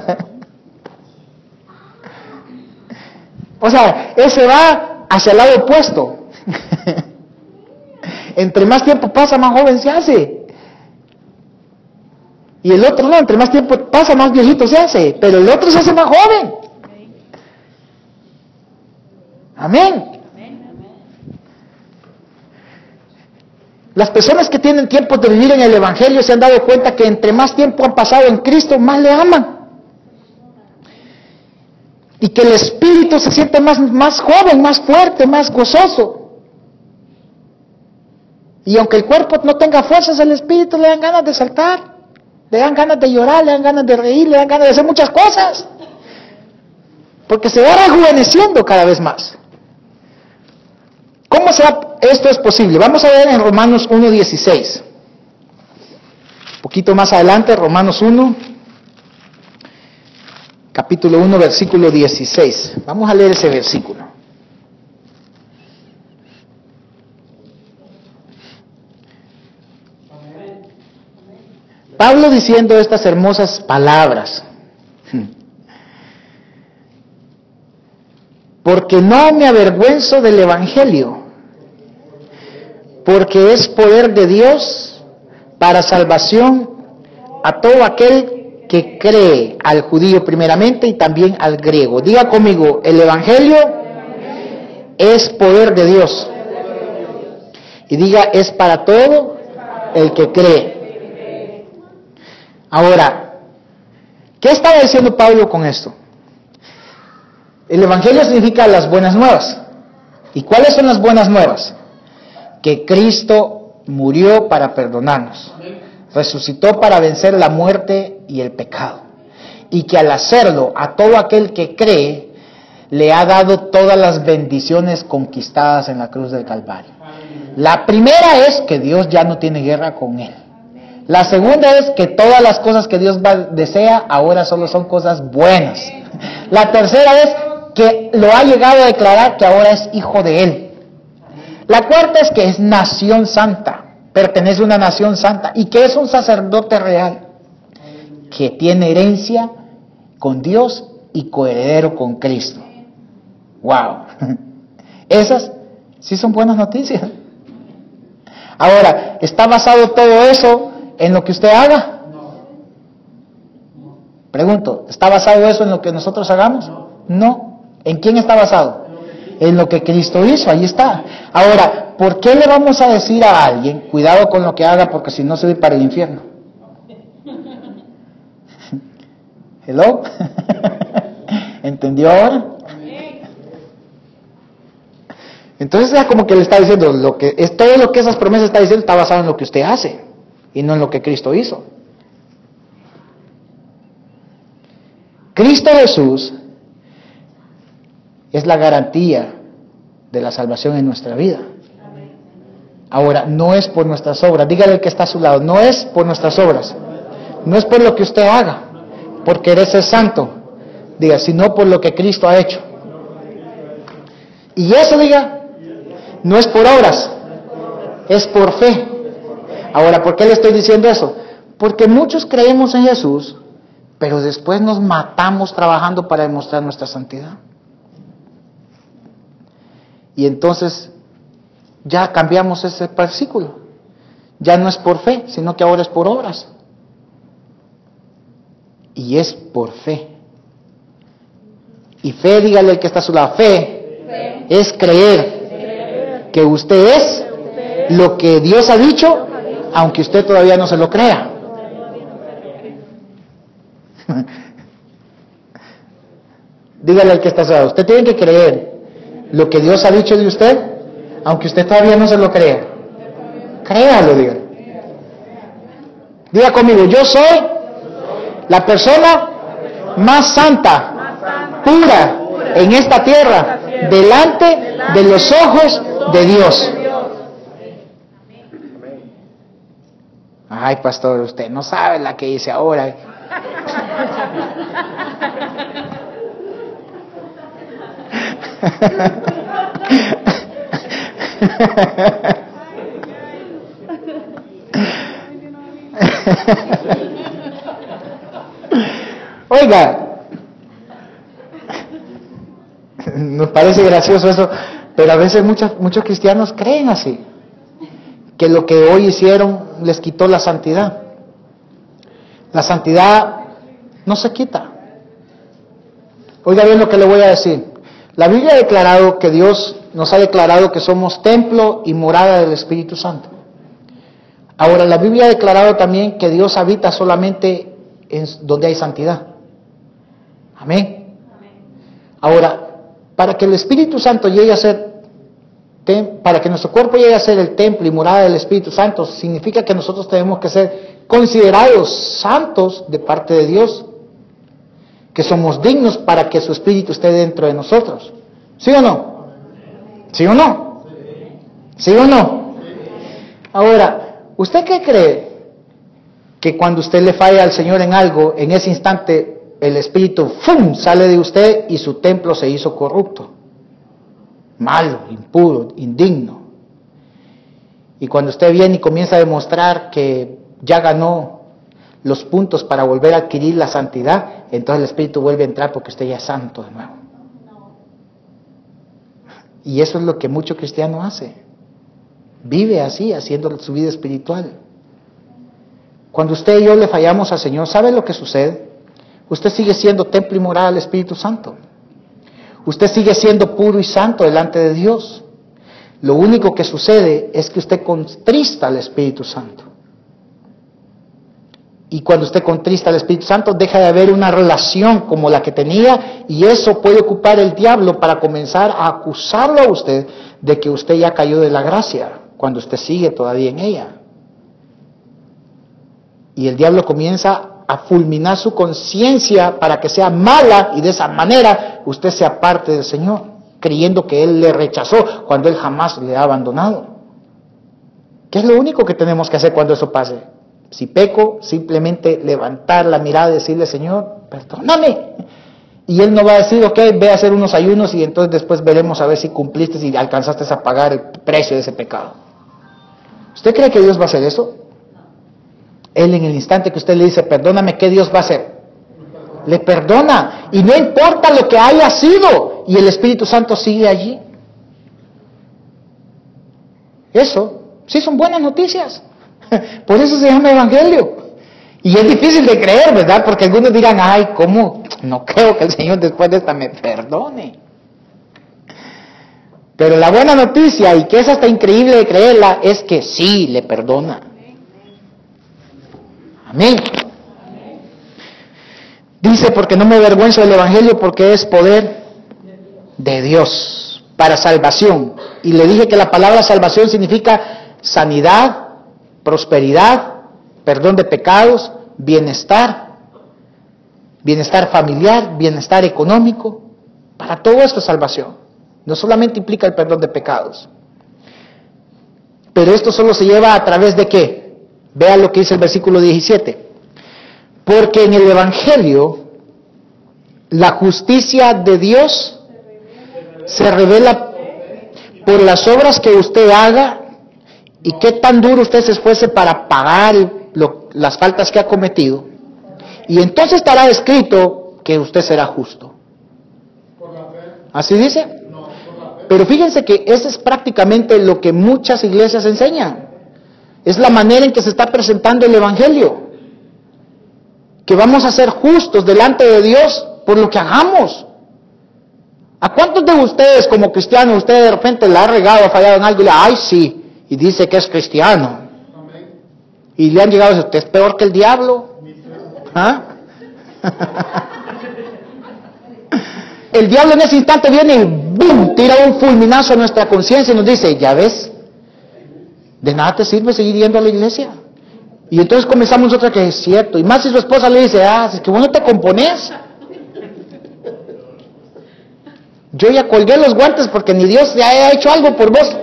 O sea, él se va hacia el lado opuesto. Entre más tiempo pasa, más joven se hace. Y el otro no, entre más tiempo pasa, más viejito se hace. Pero el otro se hace más joven. Amén. Las personas que tienen tiempo de vivir en el Evangelio se han dado cuenta que entre más tiempo han pasado en Cristo, más le aman. Y que el espíritu se siente más joven, más fuerte, más gozoso. Y aunque el cuerpo no tenga fuerzas, el espíritu le dan ganas de saltar, le dan ganas de llorar, le dan ganas de reír, le dan ganas de hacer muchas cosas. Porque se va rejuveneciendo cada vez más. ¿Cómo esto es posible? Vamos a ver en Romanos 1:16. Un poquito más adelante, Romanos 1, capítulo 1, versículo 16. Vamos a leer ese versículo. Pablo diciendo estas hermosas palabras. Porque no me avergüenzo del Evangelio, porque es poder de Dios para salvación a todo aquel que cree, al judío primeramente y también al griego. Diga conmigo, el Evangelio es poder de Dios. Y diga, es para todo el que cree. Ahora, ¿qué estaba diciendo Pablo con esto? El Evangelio significa las buenas nuevas. ¿Y cuáles son las buenas nuevas? Que Cristo murió para perdonarnos, resucitó para vencer la muerte y el pecado, y que al hacerlo a todo aquel que cree, le ha dado todas las bendiciones conquistadas en la cruz del Calvario. La primera es que Dios ya no tiene guerra con él. La segunda es que todas las cosas que Dios desea ahora solo son cosas buenas. La tercera es que lo ha llegado a declarar que ahora es hijo de él. La cuarta es que es nación santa, pertenece a una nación santa y que es un sacerdote real, que tiene herencia con Dios y coheredero con Cristo. ¡Wow! Esas sí son buenas noticias. Ahora, ¿está basado todo eso en lo que usted haga? Pregunto, ¿está basado eso en lo que nosotros hagamos? No. ¿En quién está basado? En lo que Cristo hizo, ahí está. Ahora, ¿por qué le vamos a decir a alguien, cuidado con lo que haga porque si no se va para el infierno? ¿Hello? ¿Entendió ahora? Entonces es como que le está diciendo, todo lo que esas promesas está diciendo está basado en lo que usted hace y no en lo que Cristo hizo. Cristo Jesús es la garantía de la salvación en nuestra vida. Ahora, no es por nuestras obras. Dígale al que está a su lado, no es por nuestras obras. No es por lo que usted haga, por querer ser santo. Diga, sino por lo que Cristo ha hecho. Y eso, diga, no es por obras, es por fe. Ahora, ¿por qué le estoy diciendo eso? Porque muchos creemos en Jesús, pero después nos matamos trabajando para demostrar nuestra santidad. Y entonces ya cambiamos ese versículo. Ya no es por fe, sino que ahora es por obras. Y es por fe. Y fe, dígale al que está a su lado, fe es creer que usted es lo que Dios ha dicho, aunque usted todavía no se lo crea. Dígale al que está a su lado, usted tiene que creer lo que Dios ha dicho de usted, aunque usted todavía no se lo crea. Créalo, diga. Diga conmigo, yo soy la persona más santa, pura, en esta tierra, delante de los ojos de Dios. Ay, pastor, usted no sabe la que hice ahora. Oiga, nos parece gracioso eso, pero a veces muchos cristianos creen así, que lo que hoy hicieron les quitó la santidad. La santidad no se quita. Oiga bien lo que le voy a decir. La Biblia ha declarado que Dios nos ha declarado que somos templo y morada del Espíritu Santo. Ahora, la Biblia ha declarado también que Dios habita solamente en donde hay santidad. Amén. Ahora, para que el Espíritu Santo llegue a ser, para que nuestro cuerpo llegue a ser el templo y morada del Espíritu Santo, significa que nosotros tenemos que ser considerados santos de parte de Dios. que somos dignos para que su Espíritu esté dentro de nosotros. ¿Sí o no? ¿Sí o no? ¿Sí o no? Ahora, ¿usted qué cree? Que cuando usted le falla al Señor en algo, en ese instante el Espíritu ¡fum!, sale de usted y su templo se hizo corrupto, malo, impuro, indigno. Y cuando usted viene y comienza a demostrar que ya ganó los puntos para volver a adquirir la santidad, entonces el Espíritu vuelve a entrar porque usted ya es santo de nuevo. Y eso es lo que mucho cristiano hace. Vive así, haciendo su vida espiritual. Cuando usted y yo le fallamos al Señor, ¿sabe lo que sucede? Usted sigue siendo templo y morada del Espíritu Santo. Usted sigue siendo puro y santo delante de Dios. Lo único que sucede es que usted contrista al Espíritu Santo. Y cuando usted contrista al Espíritu Santo, deja de haber una relación como la que tenía, y eso puede ocupar el diablo para comenzar a acusarlo a usted de que usted ya cayó de la gracia, cuando usted sigue todavía en ella. Y el diablo comienza a fulminar su conciencia para que sea mala, y de esa manera usted se aparte del Señor, creyendo que Él le rechazó cuando Él jamás le ha abandonado. ¿Qué es lo único que tenemos que hacer cuando eso pase? Si peco, simplemente levantar la mirada y decirle: Señor, perdóname. Y Él no va a decir: ok, ve a hacer unos ayunos y entonces después veremos a ver si cumpliste y alcanzaste a pagar el precio de ese pecado. ¿Usted cree que Dios va a hacer eso? Él, en el instante que usted le dice: perdóname, ¿qué Dios va a hacer? Le perdona, y no importa lo que haya sido, y el Espíritu Santo sigue allí. Eso sí son buenas noticias. Por eso se llama Evangelio. Y es difícil de creer, ¿verdad? Porque algunos dirán: ay, ¿cómo? No creo que el Señor después de esta me perdone. Pero la buena noticia, y que es hasta increíble de creerla, es que sí le perdona. Amén. Dice: porque no me avergüenzo del Evangelio, porque es poder de Dios para salvación. Y le dije que la palabra salvación significa sanidad, prosperidad, perdón de pecados, bienestar familiar, bienestar económico. Para todo esto es salvación. No solamente implica el perdón de pecados. Pero esto solo se lleva a través de ¿qué? Vea lo que dice el versículo 17. Porque en el Evangelio la justicia de Dios se revela por las obras que usted haga, y qué tan duro usted se esfuerce para pagar las faltas que ha cometido. Y entonces estará escrito que usted será justo. ¿Así dice? Pero fíjense que eso es prácticamente lo que muchas iglesias enseñan. Es la manera en que se está presentando el Evangelio. Que vamos a ser justos delante de Dios por lo que hagamos. ¿A cuántos de ustedes como cristianos, usted de repente la ha regado, ha fallado en algo y le ay sí, y dice que es cristiano? Y le han llegado a decir: usted es peor que el diablo. ¿Ah? El diablo en ese instante viene y ¡bum!, tira un fulminazo a nuestra conciencia y nos dice: ya ves, de nada te sirve seguir yendo a la iglesia. Y entonces comenzamos nosotros que es cierto. Y más si su esposa le dice: es que vos no te compones. Yo ya colgué los guantes porque ni Dios ya ha hecho algo por vos.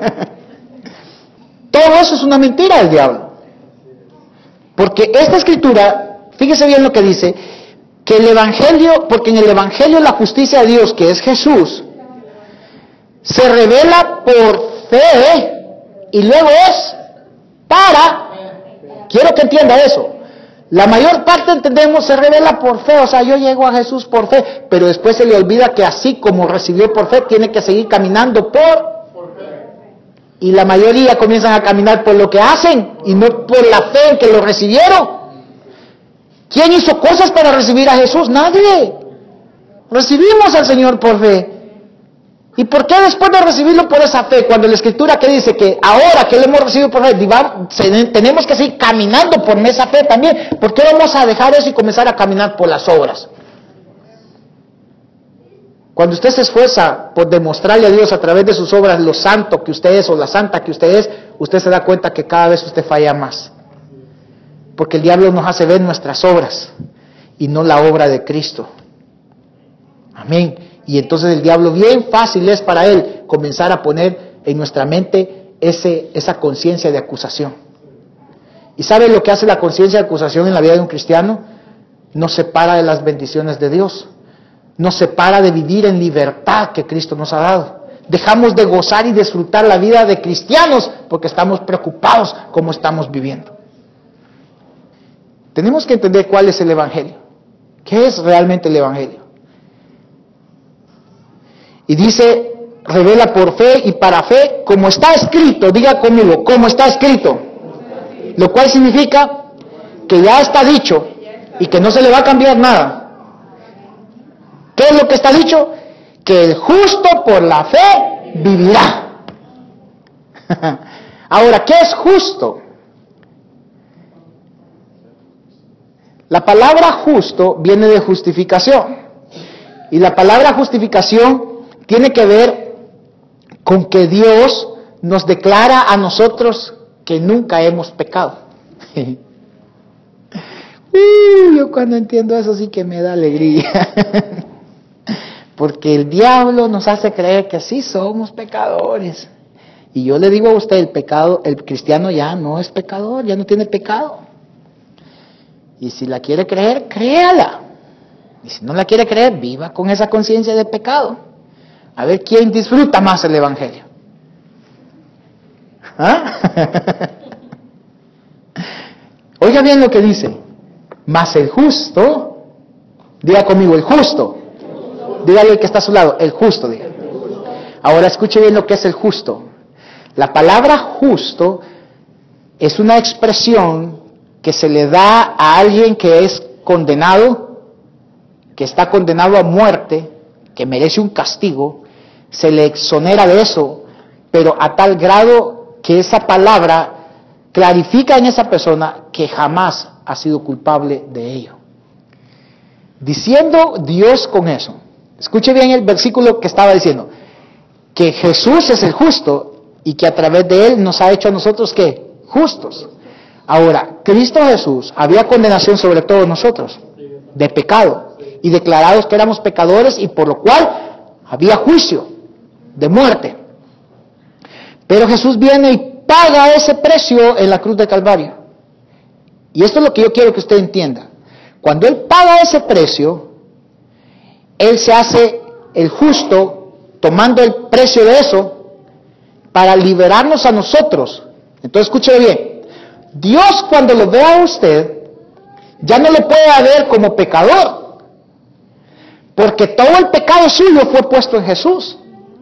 Todo eso es una mentira del diablo. Porque esta escritura, fíjese bien lo que dice, que el Evangelio, porque en el Evangelio la justicia de Dios, que es Jesús, se revela por fe, y luego es para, quiero que entienda eso, la mayor parte entendemos se revela por fe, o sea, yo llego a Jesús por fe, pero después se le olvida que así como recibió por fe, tiene que seguir caminando por fe. Y la mayoría comienzan a caminar por lo que hacen y no por la fe en que lo recibieron. ¿Quién hizo cosas para recibir a Jesús? Nadie. Recibimos al Señor por fe. ¿Y por qué después de recibirlo por esa fe, cuando la Escritura que dice que ahora que lo hemos recibido por fe, tenemos que seguir caminando por esa fe también? ¿Por qué vamos a dejar eso y comenzar a caminar por las obras? Cuando usted se esfuerza por demostrarle a Dios a través de sus obras lo santo que usted es o la santa que usted es, usted se da cuenta que cada vez usted falla más. Porque el diablo nos hace ver nuestras obras y no la obra de Cristo. Amén. Y entonces el diablo bien fácil es para él comenzar a poner en nuestra mente esa conciencia de acusación. ¿Y sabe lo que hace la conciencia de acusación en la vida de un cristiano? Nos separa de las bendiciones de Dios. Nos separa de vivir en libertad que Cristo nos ha dado. Dejamos de gozar y disfrutar la vida de cristianos porque estamos preocupados cómo estamos viviendo. Tenemos que entender cuál es el Evangelio. ¿Qué es realmente el Evangelio? Y dice, revela por fe y para fe, como está escrito. Diga conmigo, como está escrito. Lo cual significa que ya está dicho y que no se le va a cambiar nada. ¿Qué es lo que está dicho? Que el justo por la fe vivirá. Ahora, ¿qué es justo? La palabra justo viene de justificación. Y la palabra justificación tiene que ver con que Dios nos declara a nosotros que nunca hemos pecado. Yo cuando entiendo eso sí que me da alegría. Porque el diablo nos hace creer que sí somos pecadores. Y yo le digo a usted, el cristiano ya no es pecador, ya no tiene pecado. Y si la quiere creer, créala. Y si no la quiere creer, viva con esa conciencia de pecado. A ver quién disfruta más el Evangelio. ¿Ah? Oiga bien lo que dice. Mas el justo, diga conmigo, el justo. Dígale al que está a su lado, el justo, diga. Ahora escuche bien lo que es el justo. La palabra justo es una expresión que se le da a alguien que es condenado, que está condenado a muerte, que merece un castigo, se le exonera de eso, pero a tal grado que esa palabra clarifica en esa persona que jamás ha sido culpable de ello. Diciendo Dios con eso, escuche bien el versículo que estaba diciendo, que Jesús es el justo y que a través de Él nos ha hecho a nosotros, ¿qué? Justos. Ahora, Cristo Jesús, había condenación sobre todos nosotros, de pecado, y declarados que éramos pecadores y por lo cual había juicio de muerte. Pero Jesús viene y paga ese precio en la cruz de Calvario. Y esto es lo que yo quiero que usted entienda. Cuando Él paga ese precio, Él se hace el justo tomando el precio de eso para liberarnos a nosotros. Entonces escúcheme bien. Dios cuando lo vea a usted, ya no lo puede ver como pecador. Porque todo el pecado suyo fue puesto en Jesús.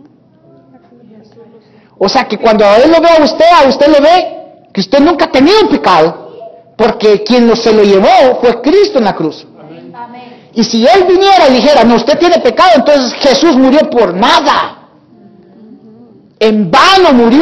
O sea que cuando Él lo ve a usted le ve que usted nunca ha tenido pecado. Porque quien se lo llevó fue Cristo en la cruz. Amén. Y si Él viniera y dijera, no, usted tiene pecado, entonces Jesús murió por nada. En vano murió.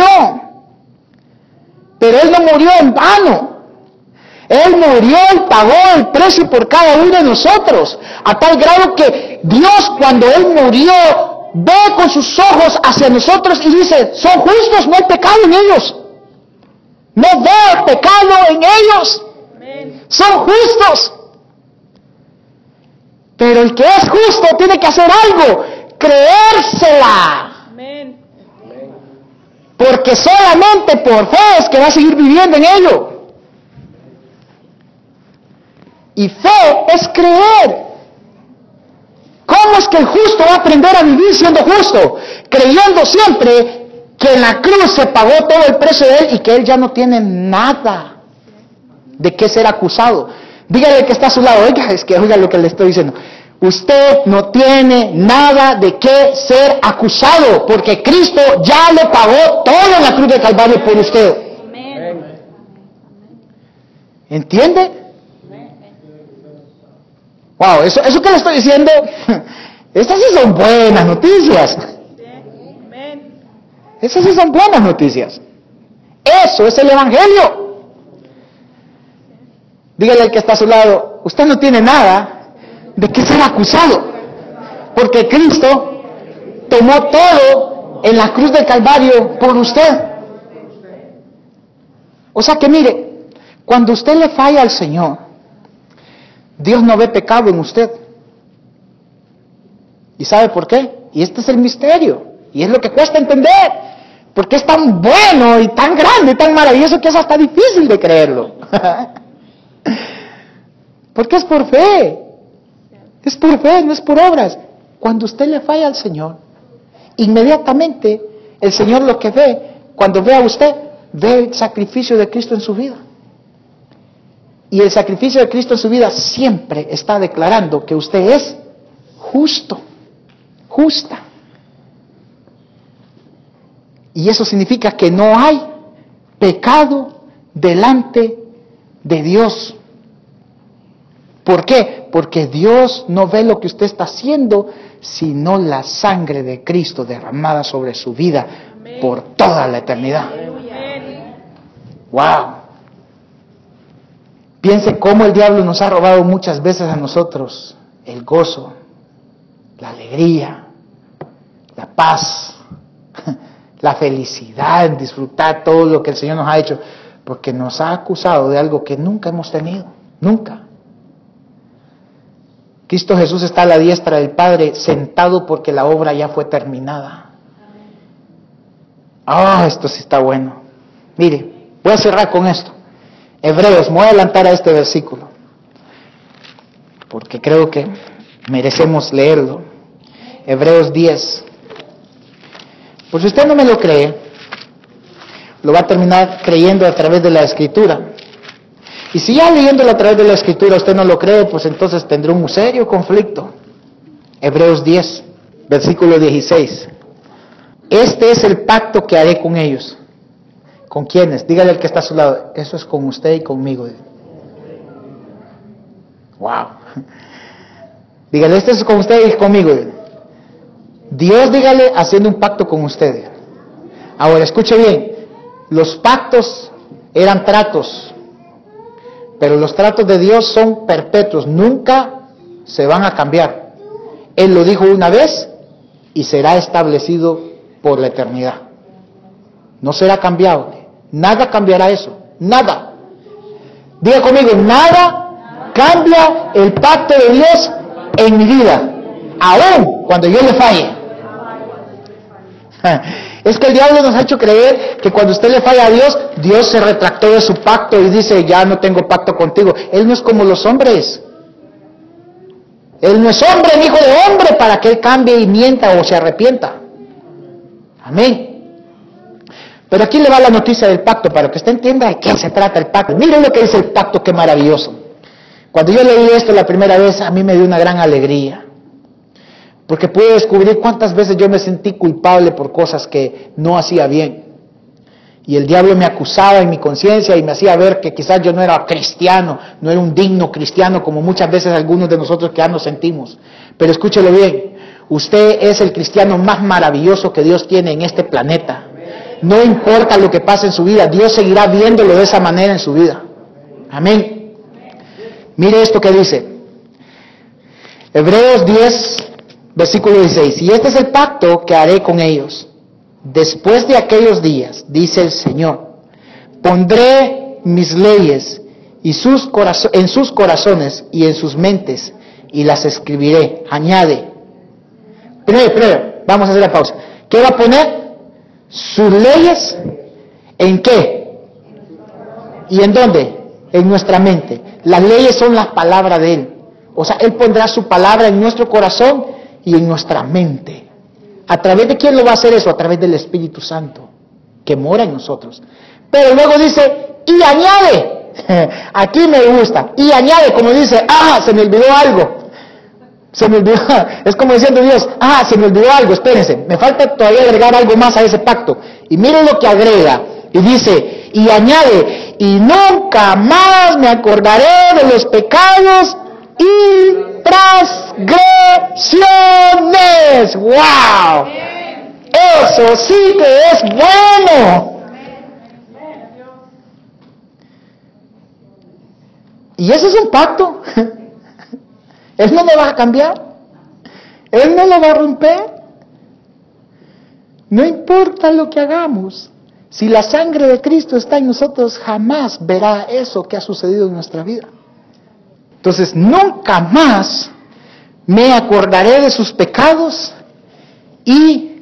Pero Él no murió en vano. Él murió y pagó el precio por cada uno de nosotros. A tal grado que Dios cuando Él murió, ve con sus ojos hacia nosotros y dice, son justos, no hay pecado en ellos. No veo pecado en ellos. Son justos. Pero el que es justo tiene que hacer algo, creérsela. Porque solamente por fe es que va a seguir viviendo en ello. Y fe es creer. ¿Cómo es que el justo va a aprender a vivir siendo justo? Creyendo siempre que en la cruz se pagó todo el precio de Él y que Él ya no tiene nada de qué ser acusado. Dígale que está a su lado, oiga lo que le estoy diciendo. Usted no tiene nada de qué ser acusado, porque Cristo ya le pagó todo en la cruz de Calvario por usted. Amén. ¿Entiende? Wow, eso que le estoy diciendo, estas sí son buenas noticias. Esas sí son buenas noticias. Eso es el Evangelio. Dígale al que está a su lado, usted no tiene nada de qué ser acusado, porque Cristo tomó todo en la cruz del Calvario por usted. O sea que mire, cuando usted le falla al Señor, Dios no ve pecado en usted. ¿Y sabe por qué? Y este es el misterio. Y es lo que cuesta entender. Porque es tan bueno y tan grande y tan maravilloso que es hasta difícil de creerlo. Porque es por fe. Es por fe, no es por obras. Cuando usted le falla al Señor, inmediatamente el Señor lo que ve, cuando ve a usted, ve el sacrificio de Cristo en su vida. Y el sacrificio de Cristo en su vida siempre está declarando que usted es justo, justa. Y eso significa que no hay pecado delante de Dios. ¿Por qué? Porque Dios no ve lo que usted está haciendo, sino la sangre de Cristo derramada sobre su vida por toda la eternidad. ¡Wow! Piense cómo el diablo nos ha robado muchas veces a nosotros el gozo, la alegría, la paz, la felicidad en disfrutar todo lo que el Señor nos ha hecho, porque nos ha acusado de algo que nunca hemos tenido, nunca. Cristo Jesús está a la diestra del Padre, sentado porque la obra ya fue terminada. Esto sí está bueno. Mire, voy a cerrar con esto. Hebreos, me voy a adelantar a este versículo, porque creo que merecemos leerlo. Hebreos 10. Pues si usted no me lo cree, lo va a terminar creyendo a través de la Escritura. Y si ya leyéndolo a través de la Escritura usted no lo cree, pues entonces tendrá un serio conflicto. Hebreos 10, versículo 16. Este es el pacto que haré con ellos. ¿Con quiénes? Dígale al que está a su lado, eso es con usted y conmigo. Wow. Dígale, esto es con usted y conmigo. Dios, dígale, haciendo un pacto con ustedes. Ahora, escuche bien, los pactos eran tratos, pero los tratos de Dios son perpetuos, nunca se van a cambiar. Él lo dijo una vez y será establecido por la eternidad. No será cambiado, nada cambiará eso, nada. Diga conmigo, nada cambia el pacto de Dios en mi vida, aún cuando yo le falle. Es que el diablo nos ha hecho creer que cuando usted le falla a Dios, Dios se retractó de su pacto y dice, ya no tengo pacto contigo. Él no es como los hombres. Él no es hombre, ni hijo de hombre, para que él cambie y mienta o se arrepienta. Amén. Pero aquí le va la noticia del pacto, para que usted entienda de qué se trata el pacto. Miren lo que dice el pacto, qué maravilloso. Cuando yo leí esto la primera vez, a mí me dio una gran alegría. Porque pude descubrir cuántas veces yo me sentí culpable por cosas que no hacía bien. Y el diablo me acusaba en mi conciencia y me hacía ver que quizás yo no era cristiano, no era un digno cristiano como muchas veces algunos de nosotros que ya nos sentimos. Pero escúchelo bien, usted es el cristiano más maravilloso que Dios tiene en este planeta. No importa lo que pase en su vida, Dios seguirá viéndolo de esa manera en su vida. Amén. Mire esto que dice. Hebreos 10, versículo 16. Y este es el pacto que haré con ellos. Después de aquellos días, dice el Señor, pondré mis leyes en sus corazones y en sus mentes, y las escribiré. Añade. Primero, vamos a hacer la pausa. ¿Qué va a poner? Sus leyes, ¿en qué? ¿Y en dónde? En nuestra mente. Las leyes son las palabras de Él. O sea, Él pondrá su palabra en nuestro corazón y en nuestra mente. ¿A través de quién lo va a hacer eso? A través del Espíritu Santo, que mora en nosotros. Pero luego dice, y añade, aquí me gusta, y añade, como dice, se me olvidó algo. Se me olvidó, es como diciendo Dios, se me olvidó algo, espérense, me falta todavía agregar algo más a ese pacto. Y miren lo que agrega, y dice, y añade, y nunca más me acordaré de los pecados y transgresiones. ¡Wow! Eso sí que es bueno. Y eso es un pacto. Él no lo va a cambiar. Él no lo va a romper. No importa lo que hagamos. Si la sangre de Cristo está en nosotros, jamás verá eso que ha sucedido en nuestra vida. Entonces, nunca más me acordaré de sus pecados y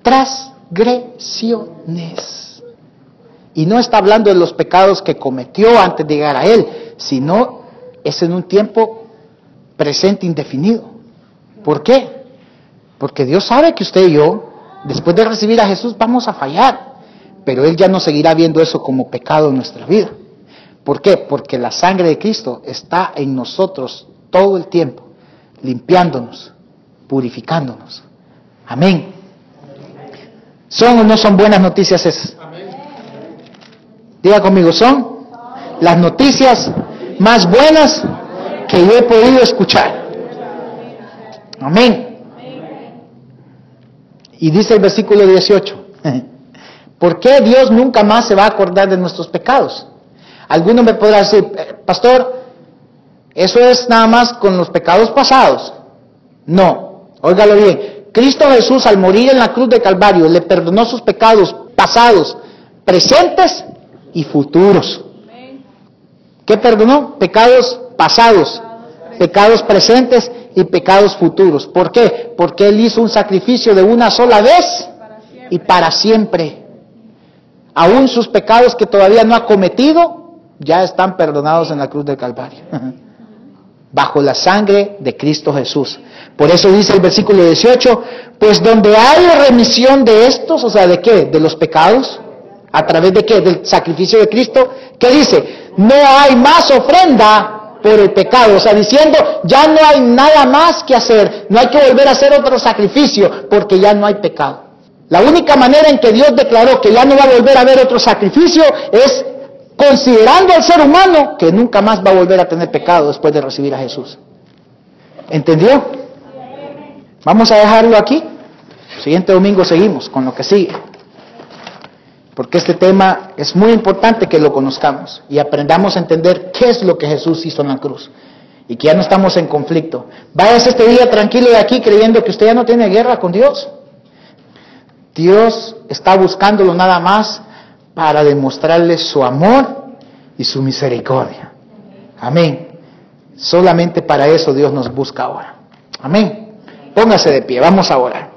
transgresiones. Y no está hablando de los pecados que cometió antes de llegar a Él, sino es en un tiempo presente indefinido. ¿Por qué? Porque Dios sabe que usted y yo, después de recibir a Jesús, vamos a fallar. Pero Él ya no seguirá viendo eso como pecado en nuestra vida. ¿Por qué? Porque la sangre de Cristo está en nosotros todo el tiempo, limpiándonos, purificándonos. Amén. ¿Son o no son buenas noticias esas? Diga conmigo, son las noticias más buenas que yo he podido escuchar. Amén. Y dice el versículo 18, ¿por qué Dios nunca más se va a acordar de nuestros pecados? Alguno me podrá decir, pastor, eso es nada más con los pecados pasados. No, óigalo bien. Cristo Jesús, al morir en la cruz de Calvario, le perdonó sus pecados pasados, presentes y futuros. ¿Qué perdonó? Pecados pasados, pecados presentes y pecados futuros. ¿Por qué? Porque Él hizo un sacrificio de una sola vez y para siempre. Aún sus pecados que todavía no ha cometido, ya están perdonados en la cruz del Calvario. Bajo la sangre de Cristo Jesús. Por eso dice el versículo 18, pues donde hay remisión de estos, o sea, ¿de qué? De los pecados. ¿A través de qué? Del sacrificio de Cristo. ¿Qué dice? No hay más ofrenda por el pecado. O sea, diciendo, ya no hay nada más que hacer. No hay que volver a hacer otro sacrificio, porque ya no hay pecado. La única manera en que Dios declaró que ya no va a volver a haber otro sacrificio es considerando al ser humano que nunca más va a volver a tener pecado después de recibir a Jesús. ¿Entendió? Vamos a dejarlo aquí. El siguiente domingo seguimos con lo que sigue. Porque este tema es muy importante que lo conozcamos y aprendamos a entender qué es lo que Jesús hizo en la cruz. Y que ya no estamos en conflicto. Váyase este día tranquilo de aquí creyendo que usted ya no tiene guerra con Dios. Dios está buscándolo nada más para demostrarle su amor y su misericordia. Amén. Solamente para eso Dios nos busca ahora. Amén. Póngase de pie, vamos a orar.